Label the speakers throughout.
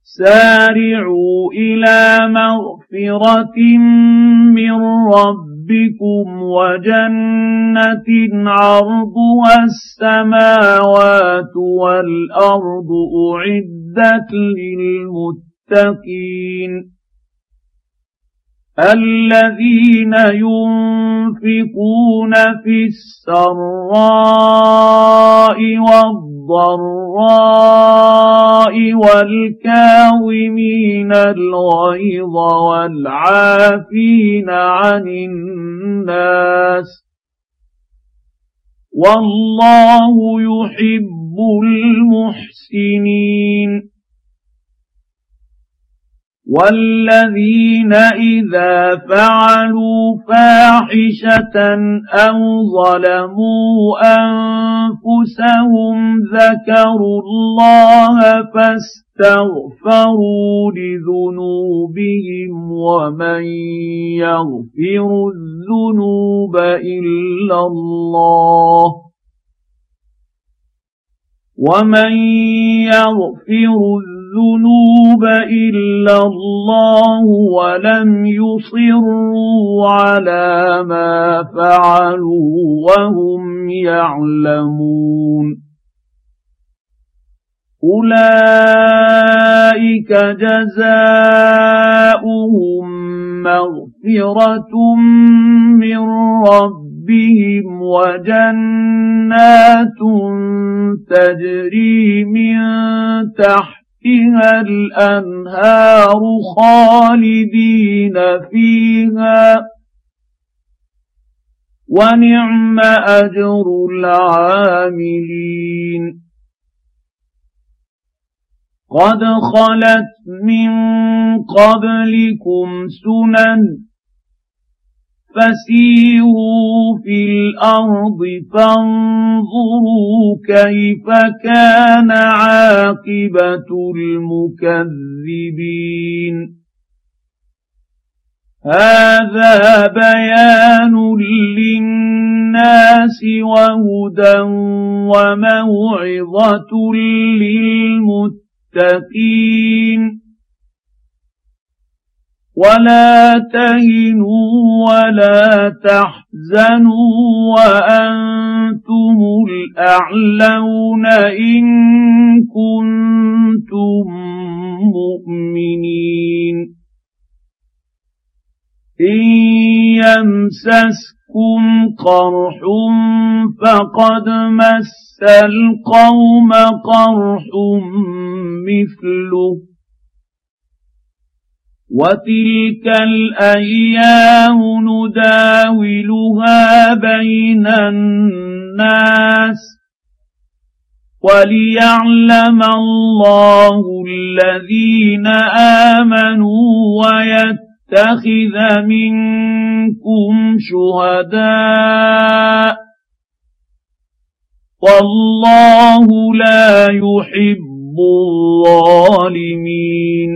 Speaker 1: سارعوا إلى مغفرة من ربكم وجنة عرضها السماوات والأرض أعدت للمتقين الذين ينفقون في السراء والضراء والكاظمين الغيظ والعافين عن الناس والله يحب المحسنين والذين إذا فعلوا فاحشة أو ظلموا أنفسهم ذكروا الله فاستغفروا لذنوبهم ومن يغفر الذنوب إلا الله ولم يصروا على ما فعلوا وهم يعلمون أولئك جزاؤهم مغفرة من ربهم وجنات تجري من تحتها الأنهار خالدين فيها ونعم أجر العاملين قد خلت من قبلكم سنن فسيروا في الأرض فانظروا كيف كان عاقبة المكذبين هذا بيان للناس وهدى وموعظة للمتقين ولا تهنوا ولا تحزنوا وأنتم الأعلون إن كنتم مؤمنين إن يمسسكم قرح فقد مس القوم قرح مثله وتلك الأيام نداولها بين الناس وليعلم الله الذين آمنوا ويتخذ منكم شهداء والله لا يحب الظالمين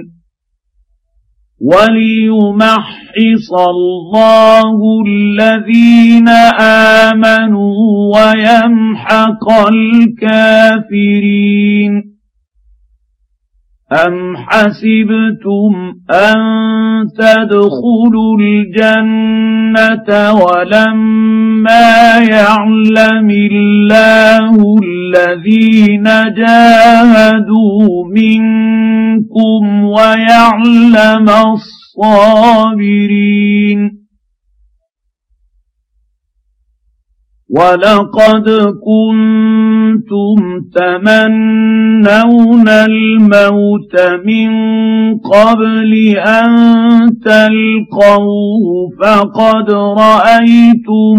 Speaker 1: وليمحص الله الذين آمنوا ويمحق الكافرين أم حسبتم أن تدخلوا الجنة ولما يعلم الله الذين جاهدوا منكم ويعلم الصابرين ولقد كنتم تمنون الموت من قبل أن تلقوه فقد رأيتم